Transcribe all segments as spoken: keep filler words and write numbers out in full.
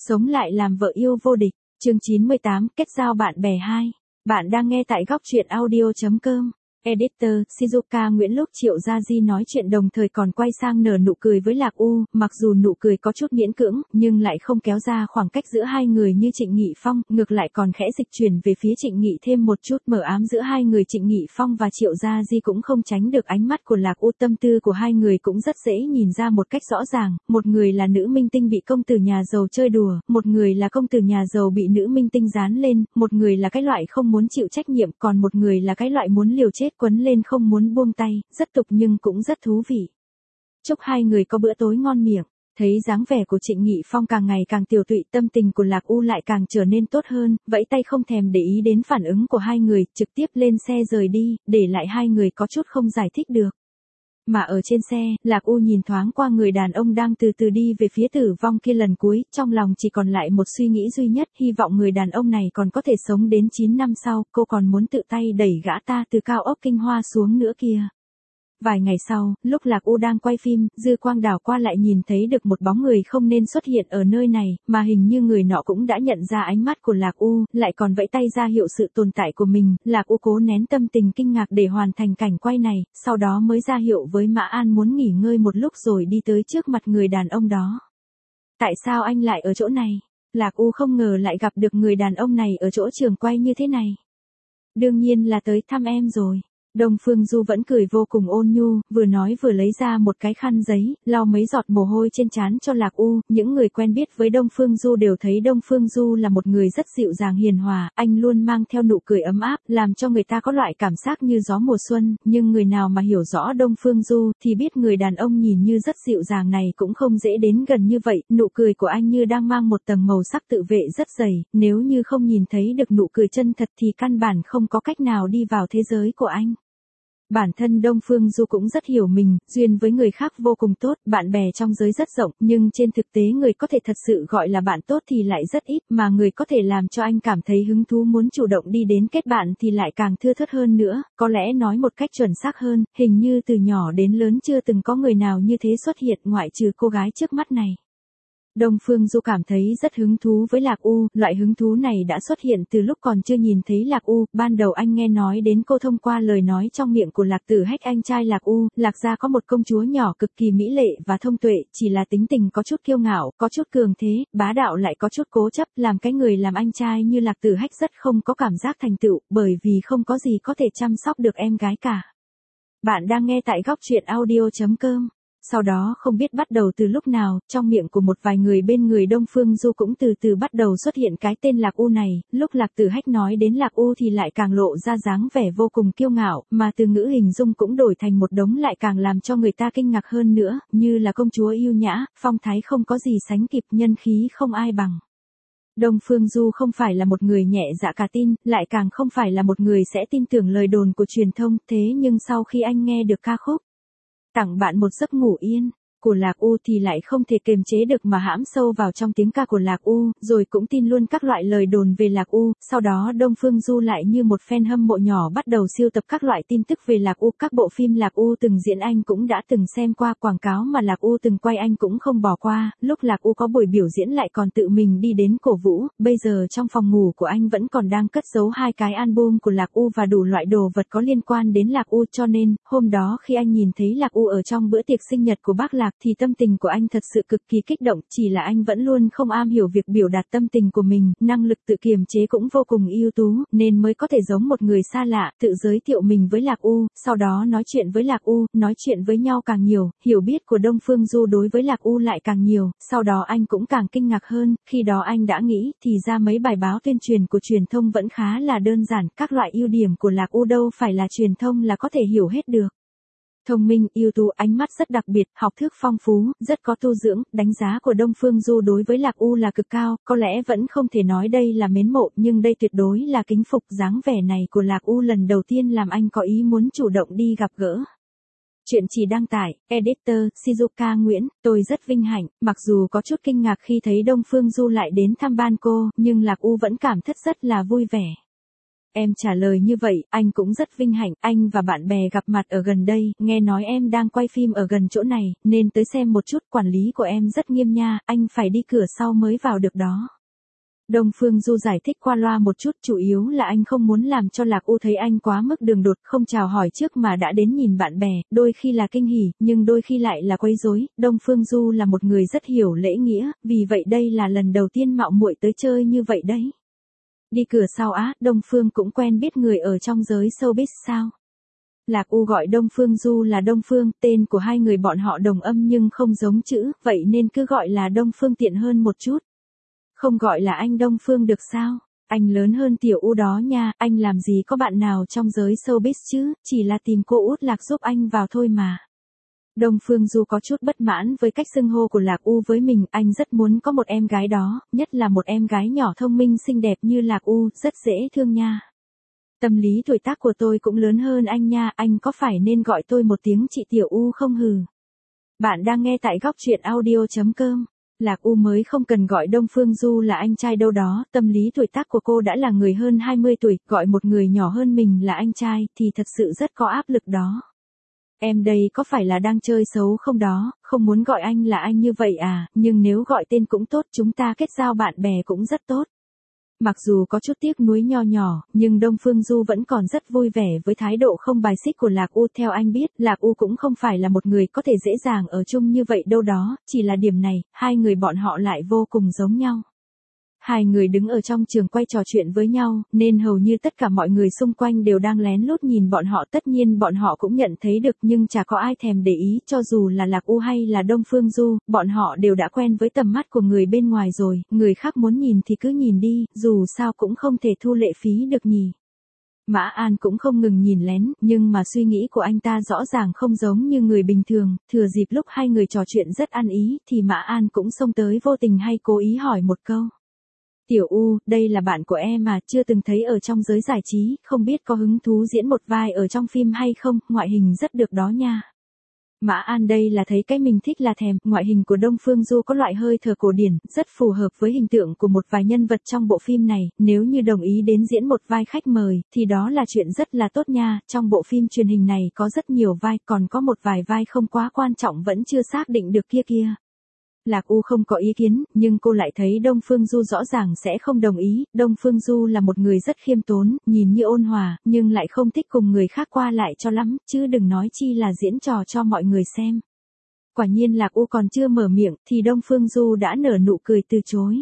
Sống lại làm vợ yêu vô địch, chương chín mươi tám, kết giao bạn bè hai. Bạn đang nghe tại góc truyện audio chấm com. Editor, Shizuka Nguyễn. Lúc Triệu Gia Di nói chuyện đồng thời còn quay sang nở nụ cười với Lạc U, mặc dù nụ cười có chút miễn cưỡng, nhưng lại không kéo ra khoảng cách giữa hai người như Trịnh Nghị Phong, ngược lại còn khẽ dịch chuyển về phía Trịnh Nghị thêm một chút mờ ám giữa hai người. Trịnh Nghị Phong và Triệu Gia Di cũng không tránh được ánh mắt của Lạc U, tâm tư của hai người cũng rất dễ nhìn ra một cách rõ ràng, một người là nữ minh tinh bị công tử nhà giàu chơi đùa, một người là công tử nhà giàu bị nữ minh tinh dán lên, một người là cái loại không muốn chịu trách nhiệm, còn một người là cái loại muốn liều chết quấn lên không muốn buông tay, rất tục nhưng cũng rất thú vị. Chúc hai người có bữa tối ngon miệng. Thấy dáng vẻ của Trịnh Nghị Phong càng ngày càng tiều tụy, tâm tình của Lạc U lại càng trở nên tốt hơn, vẫy tay không thèm để ý đến phản ứng của hai người, trực tiếp lên xe rời đi, để lại hai người có chút không giải thích được. Mà ở trên xe, Lạc U nhìn thoáng qua người đàn ông đang từ từ đi về phía Tử Vong kia lần cuối, trong lòng chỉ còn lại một suy nghĩ duy nhất, hy vọng người đàn ông này còn có thể sống đến chín năm sau, cô còn muốn tự tay đẩy gã ta từ cao ốc Kinh Hoa xuống nữa kia. Vài ngày sau, lúc Lạc U đang quay phim, dư quang đảo qua lại nhìn thấy được một bóng người không nên xuất hiện ở nơi này, mà hình như người nọ cũng đã nhận ra ánh mắt của Lạc U, lại còn vẫy tay ra hiệu sự tồn tại của mình. Lạc U cố nén tâm tình kinh ngạc để hoàn thành cảnh quay này, sau đó mới ra hiệu với Mã An muốn nghỉ ngơi một lúc rồi đi tới trước mặt người đàn ông đó. Tại sao anh lại ở chỗ này? Lạc U không ngờ lại gặp được người đàn ông này ở chỗ trường quay như thế này. Đương nhiên là tới thăm em rồi. Đông Phương Du vẫn cười vô cùng ôn nhu, vừa nói vừa lấy ra một cái khăn giấy, lau mấy giọt mồ hôi trên trán cho Lạc U. Những người quen biết với Đông Phương Du đều thấy Đông Phương Du là một người rất dịu dàng hiền hòa, anh luôn mang theo nụ cười ấm áp, làm cho người ta có loại cảm giác như gió mùa xuân, nhưng người nào mà hiểu rõ Đông Phương Du thì biết người đàn ông nhìn như rất dịu dàng này cũng không dễ đến gần như vậy, nụ cười của anh như đang mang một tầng màu sắc tự vệ rất dày, nếu như không nhìn thấy được nụ cười chân thật thì căn bản không có cách nào đi vào thế giới của anh. Bản thân Đông Phương Du cũng rất hiểu mình, duyên với người khác vô cùng tốt, bạn bè trong giới rất rộng, nhưng trên thực tế người có thể thật sự gọi là bạn tốt thì lại rất ít, mà người có thể làm cho anh cảm thấy hứng thú muốn chủ động đi đến kết bạn thì lại càng thưa thớt hơn nữa, có lẽ nói một cách chuẩn xác hơn, hình như từ nhỏ đến lớn chưa từng có người nào như thế xuất hiện ngoại trừ cô gái trước mắt này. Đông Phương Du cảm thấy rất hứng thú với Lạc U, loại hứng thú này đã xuất hiện từ lúc còn chưa nhìn thấy Lạc U, ban đầu anh nghe nói đến cô thông qua lời nói trong miệng của Lạc Tử Hách anh trai Lạc U, Lạc gia có một công chúa nhỏ cực kỳ mỹ lệ và thông tuệ, chỉ là tính tình có chút kiêu ngạo, có chút cường thế, bá đạo lại có chút cố chấp, làm cái người làm anh trai như Lạc Tử Hách rất không có cảm giác thành tựu, bởi vì không có gì có thể chăm sóc được em gái cả. Bạn đang nghe tại góc truyện audio chấm com. Sau đó không biết bắt đầu từ lúc nào, trong miệng của một vài người bên người Đông Phương Du cũng từ từ bắt đầu xuất hiện cái tên Lạc U này, lúc Lạc Tử Hách nói đến Lạc U thì lại càng lộ ra dáng vẻ vô cùng kiêu ngạo, mà từ ngữ hình dung cũng đổi thành một đống lại càng làm cho người ta kinh ngạc hơn nữa, như là công chúa yêu nhã, phong thái không có gì sánh kịp, nhân khí không ai bằng. Đông Phương Du không phải là một người nhẹ dạ cả tin, lại càng không phải là một người sẽ tin tưởng lời đồn của truyền thông, thế nhưng sau khi anh nghe được ca khúc Tặng Bạn Một Giấc Ngủ Yên của Lạc U thì lại không thể kiềm chế được mà hãm sâu vào trong tiếng ca của Lạc U, rồi cũng tin luôn các loại lời đồn về Lạc U, sau đó Đông Phương Du lại như một fan hâm mộ nhỏ bắt đầu siêu tập các loại tin tức về Lạc U, các bộ phim Lạc U từng diễn anh cũng đã từng xem qua, quảng cáo mà Lạc U từng quay anh cũng không bỏ qua, lúc Lạc U có buổi biểu diễn lại còn tự mình đi đến cổ vũ, bây giờ trong phòng ngủ của anh vẫn còn đang cất giấu hai cái album của Lạc U và đủ loại đồ vật có liên quan đến Lạc U, cho nên, hôm đó khi anh nhìn thấy Lạc U ở trong bữa tiệc sinh nhật của bác Lạc thì tâm tình của anh thật sự cực kỳ kích động, chỉ là anh vẫn luôn không am hiểu việc biểu đạt tâm tình của mình, năng lực tự kiềm chế cũng vô cùng ưu tú, nên mới có thể giống một người xa lạ, tự giới thiệu mình với Lạc U, sau đó nói chuyện với Lạc U, nói chuyện với nhau càng nhiều, hiểu biết của Đông Phương Du đối với Lạc U lại càng nhiều, sau đó anh cũng càng kinh ngạc hơn, khi đó anh đã nghĩ, thì ra mấy bài báo tuyên truyền của truyền thông vẫn khá là đơn giản, các loại ưu điểm của Lạc U đâu phải là truyền thông là có thể hiểu hết được. Thông minh, ưu tú, ánh mắt rất đặc biệt, học thức phong phú, rất có tu dưỡng, đánh giá của Đông Phương Du đối với Lạc U là cực cao, có lẽ vẫn không thể nói đây là mến mộ, nhưng đây tuyệt đối là kính phục, dáng vẻ này của Lạc U lần đầu tiên làm anh có ý muốn chủ động đi gặp gỡ. Chuyện chỉ đăng tải, Editor, Shizuka Nguyễn. Tôi rất vinh hạnh, mặc dù có chút kinh ngạc khi thấy Đông Phương Du lại đến thăm ban cô, nhưng Lạc U vẫn cảm thấy rất là vui vẻ. Em trả lời như vậy, anh cũng rất vinh hạnh, anh và bạn bè gặp mặt ở gần đây, nghe nói em đang quay phim ở gần chỗ này, nên tới xem một chút, quản lý của em rất nghiêm nha, anh phải đi cửa sau mới vào được đó. Đông Phương Du giải thích qua loa một chút, chủ yếu là anh không muốn làm cho Lạc U thấy anh quá mức đường đột, không chào hỏi trước mà đã đến nhìn bạn bè, đôi khi là kinh hỉ, nhưng đôi khi lại là quấy rối. Đông Phương Du là một người rất hiểu lễ nghĩa, vì vậy đây là lần đầu tiên mạo muội tới chơi như vậy đấy. Đi cửa sau á, Đông Phương cũng quen biết người ở trong giới showbiz sao? Lạc U gọi Đông Phương Du là Đông Phương, tên của hai người bọn họ đồng âm nhưng không giống chữ, vậy nên cứ gọi là Đông Phương tiện hơn một chút. Không gọi là anh Đông Phương được sao? Anh lớn hơn Tiểu U đó nha, anh làm gì có bạn nào trong giới showbiz chứ, chỉ là tìm cô út Lạc giúp anh vào thôi mà. Đông Phương Du có chút bất mãn với cách xưng hô của Lạc U với mình, anh rất muốn có một em gái đó, nhất là một em gái nhỏ thông minh xinh đẹp như Lạc U, rất dễ thương nha. Tâm lý tuổi tác của tôi cũng lớn hơn anh nha, anh có phải nên gọi tôi một tiếng chị Tiểu U không hừ? Bạn đang nghe tại góc truyện audio chấm com. Lạc U mới không cần gọi Đông Phương Du là anh trai đâu đó, tâm lý tuổi tác của cô đã là người hơn hai mươi tuổi, gọi một người nhỏ hơn mình là anh trai, thì thật sự rất có áp lực đó. Em đây có phải là đang chơi xấu không đó, không muốn gọi anh là anh như vậy à, nhưng nếu gọi tên cũng tốt, chúng ta kết giao bạn bè cũng rất tốt. Mặc dù có chút tiếc nuối nho nhỏ, nhưng Đông Phương Du vẫn còn rất vui vẻ với thái độ không bài xích của Lạc U. Theo anh biết, Lạc U cũng không phải là một người có thể dễ dàng ở chung như vậy đâu đó, chỉ là điểm này, hai người bọn họ lại vô cùng giống nhau. Hai người đứng ở trong trường quay trò chuyện với nhau, nên hầu như tất cả mọi người xung quanh đều đang lén lút nhìn bọn họ, tất nhiên bọn họ cũng nhận thấy được nhưng chả có ai thèm để ý, cho dù là Lạc U hay là Đông Phương Du, bọn họ đều đã quen với tầm mắt của người bên ngoài rồi, người khác muốn nhìn thì cứ nhìn đi, dù sao cũng không thể thu lệ phí được nhỉ. Mã An cũng không ngừng nhìn lén, nhưng mà suy nghĩ của anh ta rõ ràng không giống như người bình thường, thừa dịp lúc hai người trò chuyện rất ăn ý, thì Mã An cũng xông tới vô tình hay cố ý hỏi một câu. Tiểu U, đây là bạn của em mà, chưa từng thấy ở trong giới giải trí, không biết có hứng thú diễn một vai ở trong phim hay không, ngoại hình rất được đó nha. Mã An đây là thấy cái mình thích là thèm, ngoại hình của Đông Phương Du có loại hơi thở cổ điển, rất phù hợp với hình tượng của một vài nhân vật trong bộ phim này, nếu như đồng ý đến diễn một vai khách mời, thì đó là chuyện rất là tốt nha, trong bộ phim truyền hình này có rất nhiều vai, còn có một vài vai không quá quan trọng vẫn chưa xác định được kia kia. Lạc U không có ý kiến, nhưng cô lại thấy Đông Phương Du rõ ràng sẽ không đồng ý, Đông Phương Du là một người rất khiêm tốn, nhìn như ôn hòa, nhưng lại không thích cùng người khác qua lại cho lắm, chứ đừng nói chi là diễn trò cho mọi người xem. Quả nhiên Lạc U còn chưa mở miệng, thì Đông Phương Du đã nở nụ cười từ chối.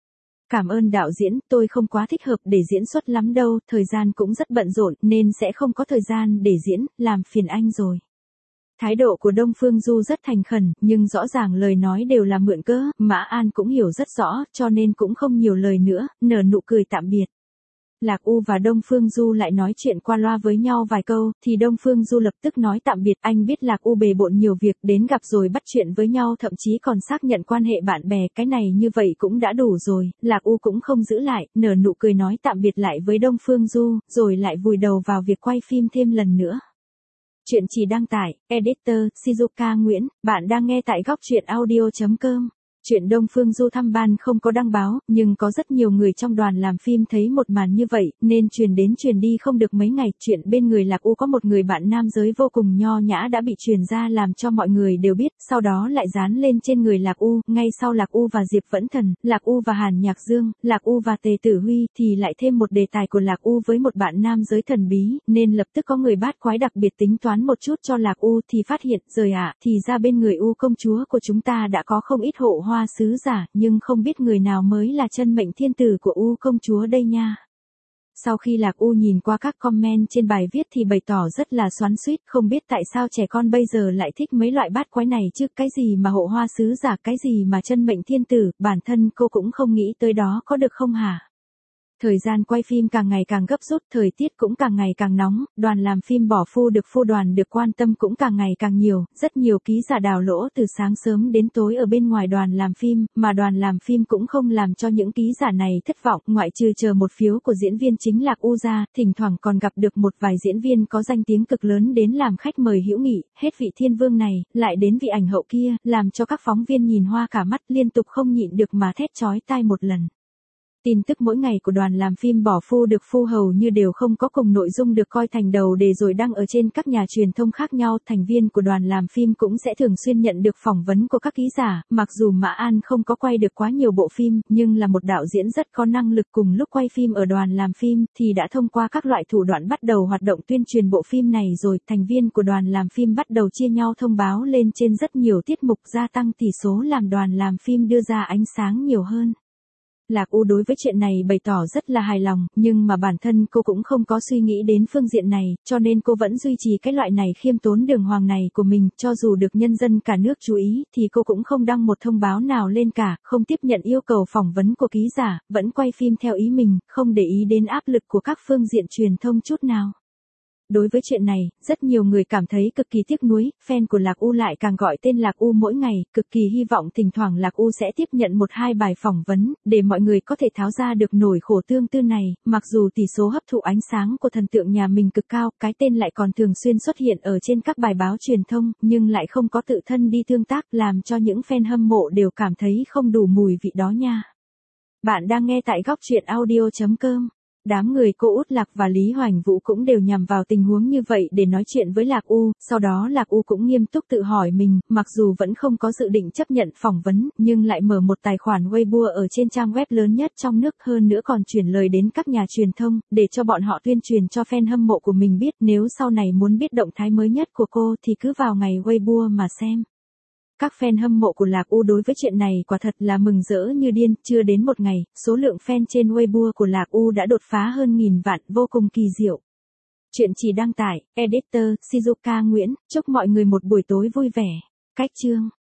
Cảm ơn đạo diễn, tôi không quá thích hợp để diễn xuất lắm đâu, thời gian cũng rất bận rộn, nên sẽ không có thời gian để diễn, làm phiền anh rồi. Thái độ của Đông Phương Du rất thành khẩn, nhưng rõ ràng lời nói đều là mượn cớ, Mã An cũng hiểu rất rõ, cho nên cũng không nhiều lời nữa, nở nụ cười tạm biệt. Lạc U và Đông Phương Du lại nói chuyện qua loa với nhau vài câu, thì Đông Phương Du lập tức nói tạm biệt, anh biết Lạc U bề bộn nhiều việc, đến gặp rồi bắt chuyện với nhau, thậm chí còn xác nhận quan hệ bạn bè, cái này như vậy cũng đã đủ rồi, Lạc U cũng không giữ lại, nở nụ cười nói tạm biệt lại với Đông Phương Du, rồi lại vùi đầu vào việc quay phim thêm lần nữa. Chuyện chỉ đăng tải, Editor, Shizuka Nguyễn, bạn đang nghe tại góc truyện audio chấm com. Chuyện Đông Phương Du thăm ban không có đăng báo, nhưng có rất nhiều người trong đoàn làm phim thấy một màn như vậy, nên truyền đến truyền đi không được mấy ngày. Chuyện bên người Lạc U có một người bạn nam giới vô cùng nho nhã đã bị truyền ra làm cho mọi người đều biết, sau đó lại dán lên trên người Lạc U, ngay sau Lạc U và Diệp Vẫn Thần, Lạc U và Hàn Nhạc Dương, Lạc U và Tề Tử Huy, thì lại thêm một đề tài của Lạc U với một bạn nam giới thần bí, nên lập tức có người bát quái đặc biệt tính toán một chút cho Lạc U, thì phát hiện, rồi ạ, à, thì ra bên người U công chúa của chúng ta đã có không ít hộ hoa sứ giả, nhưng không biết người nào mới là chân mệnh thiên tử của U công chúa đây nha. Sau khi Lạc U nhìn qua các comment trên bài viết thì bày tỏ rất là xoắn xuýt, không biết tại sao trẻ con bây giờ lại thích mấy loại bát quái này chứ, cái gì mà hộ hoa sứ giả, cái gì mà chân mệnh thiên tử, bản thân cô cũng không nghĩ tới đó, có được không hả? Thời gian quay phim càng ngày càng gấp rút, thời tiết cũng càng ngày càng nóng, đoàn làm phim bỏ phu được phu đoàn được quan tâm cũng càng ngày càng nhiều, rất nhiều ký giả đào lỗ từ sáng sớm đến tối ở bên ngoài đoàn làm phim, mà đoàn làm phim cũng không làm cho những ký giả này thất vọng, ngoại trừ chờ một phiếu của diễn viên chính Lạc U ra, thỉnh thoảng còn gặp được một vài diễn viên có danh tiếng cực lớn đến làm khách mời hữu nghị, hết vị thiên vương này, lại đến vị ảnh hậu kia, làm cho các phóng viên nhìn hoa cả mắt, liên tục không nhịn được mà thét chói tai một lần. Tin tức mỗi ngày của đoàn làm phim bỏ phu được phu hầu như đều không có cùng nội dung được coi thành đầu đề rồi đăng ở trên các nhà truyền thông khác nhau. Thành viên của đoàn làm phim cũng sẽ thường xuyên nhận được phỏng vấn của các ký giả. Mặc dù Mã An không có quay được quá nhiều bộ phim, nhưng là một đạo diễn rất có năng lực. Cùng lúc quay phim ở đoàn làm phim thì đã thông qua các loại thủ đoạn bắt đầu hoạt động tuyên truyền bộ phim này rồi. Thành viên của đoàn làm phim bắt đầu chia nhau thông báo lên trên rất nhiều tiết mục, gia tăng tỷ số làm đoàn làm phim đưa ra ánh sáng nhiều hơn. Lạc U đối với chuyện này bày tỏ rất là hài lòng, nhưng mà bản thân cô cũng không có suy nghĩ đến phương diện này, cho nên cô vẫn duy trì cái loại này khiêm tốn đường hoàng này của mình. Cho dù được nhân dân cả nước chú ý thì cô cũng không đăng một thông báo nào lên cả, không tiếp nhận yêu cầu phỏng vấn của ký giả, vẫn quay phim theo ý mình, không để ý đến áp lực của các phương diện truyền thông chút nào. Đối với chuyện này, rất nhiều người cảm thấy cực kỳ tiếc nuối, fan của Lạc U lại càng gọi tên Lạc U mỗi ngày, cực kỳ hy vọng thỉnh thoảng Lạc U sẽ tiếp nhận một hai bài phỏng vấn, để mọi người có thể tháo ra được nỗi khổ tương tư này. Mặc dù tỷ số hấp thụ ánh sáng của thần tượng nhà mình cực cao, cái tên lại còn thường xuyên xuất hiện ở trên các bài báo truyền thông, nhưng lại không có tự thân đi tương tác, làm cho những fan hâm mộ đều cảm thấy không đủ mùi vị đó nha. Bạn đang nghe tại góc truyện audio chấm com. Đám người cô Út Lạc và Lý Hoành Vũ cũng đều nhằm vào tình huống như vậy để nói chuyện với Lạc U, sau đó Lạc U cũng nghiêm túc tự hỏi mình, mặc dù vẫn không có dự định chấp nhận phỏng vấn, nhưng lại mở một tài khoản Weibo ở trên trang web lớn nhất trong nước, hơn nữa còn chuyển lời đến các nhà truyền thông, để cho bọn họ tuyên truyền cho fan hâm mộ của mình biết. Nếu sau này muốn biết động thái mới nhất của cô thì cứ vào ngày Weibo mà xem. Các fan hâm mộ của Lạc U đối với chuyện này quả thật là mừng rỡ như điên, chưa đến một ngày, số lượng fan trên Weibo của Lạc U đã đột phá hơn nghìn vạn, vô cùng kỳ diệu. Chuyện chỉ đăng tải, Editor, Shizuka Nguyễn, chúc mọi người một buổi tối vui vẻ. Cách chương